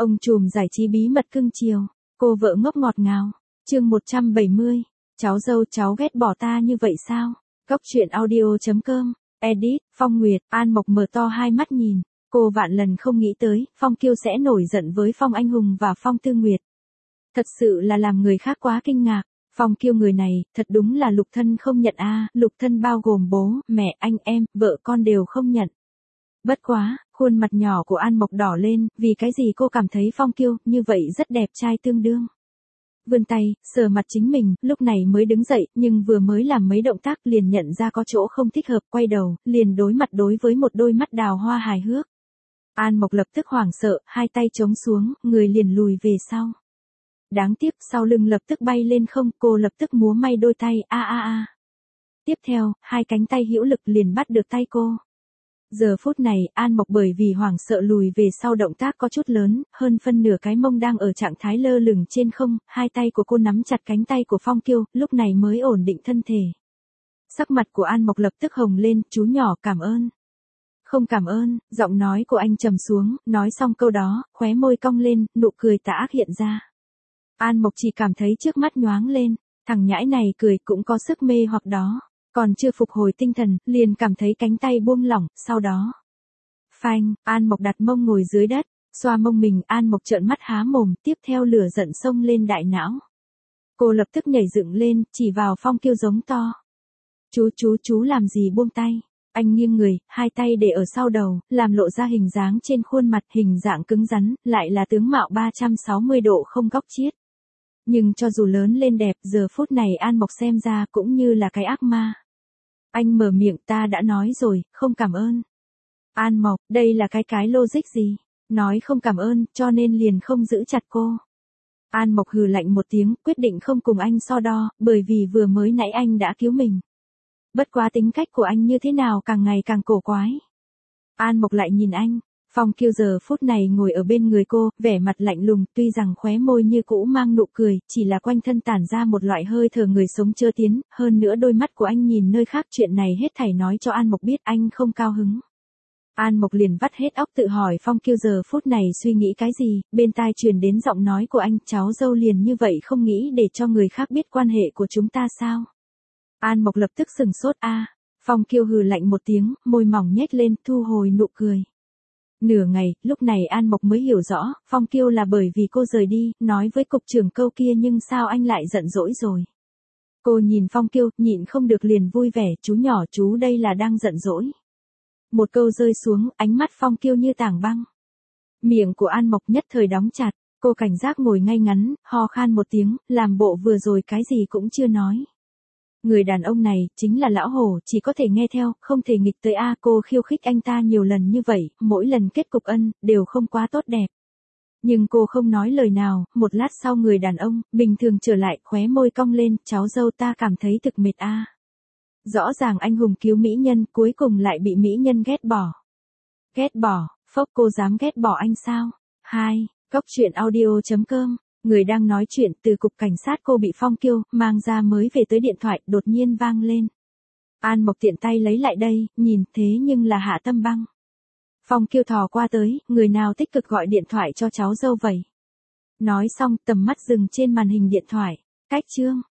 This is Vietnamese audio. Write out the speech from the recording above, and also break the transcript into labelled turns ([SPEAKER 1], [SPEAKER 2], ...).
[SPEAKER 1] Ông trùm giải trí bí mật cưng chiều, cô vợ ngốc ngọt ngào. Chương 170. Cháu dâu cháu ghét bỏ ta như vậy sao? Góc truyện audio.com. Edit, Phong Nguyệt. An Mộc mở to hai mắt nhìn. Cô vạn lần không nghĩ tới, Phong Kiêu sẽ nổi giận với Phong Anh Hùng và Phong Tư Nguyệt. Thật sự là làm người khác quá kinh ngạc. Phong Kiêu người này, thật đúng là lục thân không nhận a, lục thân bao gồm bố, mẹ, anh em, vợ con đều không nhận. Bất quá, khuôn mặt nhỏ của An Mộc đỏ lên, vì cái gì cô cảm thấy Phong Kiêu như vậy rất đẹp trai tương đương. Vươn tay, sờ mặt chính mình, lúc này mới đứng dậy, nhưng vừa mới làm mấy động tác liền nhận ra có chỗ không thích hợp, quay đầu, liền đối mặt đối với một đôi mắt đào hoa hài hước. An Mộc lập tức hoảng sợ, hai tay chống xuống, người liền lùi về sau. Đáng tiếc, sau lưng lập tức bay lên không, cô lập tức múa may đôi tay, Tiếp theo, hai cánh tay hữu lực liền bắt được tay cô. Giờ phút này, An Mộc bởi vì hoảng sợ lùi về sau động tác có chút lớn, hơn phân nửa cái mông đang ở trạng thái lơ lửng trên không, hai tay của cô nắm chặt cánh tay của Phong Kiêu, lúc này mới ổn định thân thể. Sắc mặt của An Mộc lập tức hồng lên, chú nhỏ cảm ơn. Không cảm ơn, giọng nói của anh trầm xuống, nói xong câu đó, khóe môi cong lên, nụ cười tà ác hiện ra. An Mộc chỉ cảm thấy trước mắt nhoáng lên, thằng nhãi này cười cũng có sức mê hoặc đó. Còn chưa phục hồi tinh thần, liền cảm thấy cánh tay buông lỏng, sau đó. Phanh, An Mộc đặt mông ngồi dưới đất, xoa mông mình, An Mộc trợn mắt há mồm, tiếp theo lửa giận xông lên đại não. Cô lập tức nhảy dựng lên, chỉ vào Phong Kiêu giống to. Chú làm gì buông tay? Anh nghiêng người, hai tay để ở sau đầu, làm lộ ra hình dáng trên khuôn mặt, hình dạng cứng rắn, lại là tướng mạo 360 độ không góc chiết. Nhưng cho dù lớn lên đẹp, giờ phút này An Mộc xem ra cũng như là cái ác ma. Anh mở miệng, ta đã nói rồi, không cảm ơn. An Mộc, đây là cái logic gì? Nói không cảm ơn, cho nên liền không giữ chặt cô. An Mộc hừ lạnh một tiếng, quyết định không cùng anh so đo, bởi vì vừa mới nãy anh đã cứu mình. Bất quá tính cách của anh như thế nào càng ngày càng cổ quái. An Mộc lại nhìn anh. Phong Kiêu giờ phút này ngồi ở bên người cô, vẻ mặt lạnh lùng, tuy rằng khóe môi như cũ mang nụ cười, chỉ là quanh thân tản ra một loại hơi thở người sống chưa tiến, hơn nữa đôi mắt của anh nhìn nơi khác, chuyện này hết thảy nói cho An Mộc biết anh không cao hứng. An Mộc liền vắt hết óc tự hỏi Phong Kiêu giờ phút này suy nghĩ cái gì, bên tai truyền đến giọng nói của anh, cháu dâu liền như vậy không nghĩ để cho người khác biết quan hệ của chúng ta sao? An Mộc lập tức sừng sốt Phong Kiêu hừ lạnh một tiếng, môi mỏng nhếch lên, thu hồi nụ cười. Nửa ngày, lúc này An Mộc mới hiểu rõ, Phong Kiêu là bởi vì cô rời đi, nói với cục trưởng câu kia nhưng sao anh lại giận dỗi rồi. Cô nhìn Phong Kiêu, nhịn không được liền vui vẻ, chú nhỏ chú đây là đang giận dỗi. Một câu rơi xuống, ánh mắt Phong Kiêu như tảng băng. Miệng của An Mộc nhất thời đóng chặt, cô cảnh giác ngồi ngay ngắn, ho khan một tiếng, làm bộ vừa rồi cái gì cũng chưa nói. Người đàn ông này, chính là lão hổ, chỉ có thể nghe theo, không thể nghịch tới cô khiêu khích anh ta nhiều lần như vậy, mỗi lần kết cục đều không quá tốt đẹp. Nhưng cô không nói lời nào, một lát sau người đàn ông, bình thường trở lại, khóe môi cong lên, cháu dâu ta cảm thấy thực mệt Rõ ràng anh hùng cứu mỹ nhân, cuối cùng lại bị mỹ nhân ghét bỏ. Ghét bỏ, phốc cô dám ghét bỏ anh sao? 2. Góc truyện audio.com. Người đang nói chuyện từ cục cảnh sát cô bị Phong Kiêu mang ra mới về tới điện thoại đột nhiên vang lên. An Mộc tiện tay lấy lại đây, nhìn thế nhưng là Hạ Tâm Băng. Phong Kiêu thò qua tới, người nào tích cực gọi điện thoại cho cháu dâu vậy? Nói xong tầm mắt dừng trên màn hình điện thoại. Cách chương.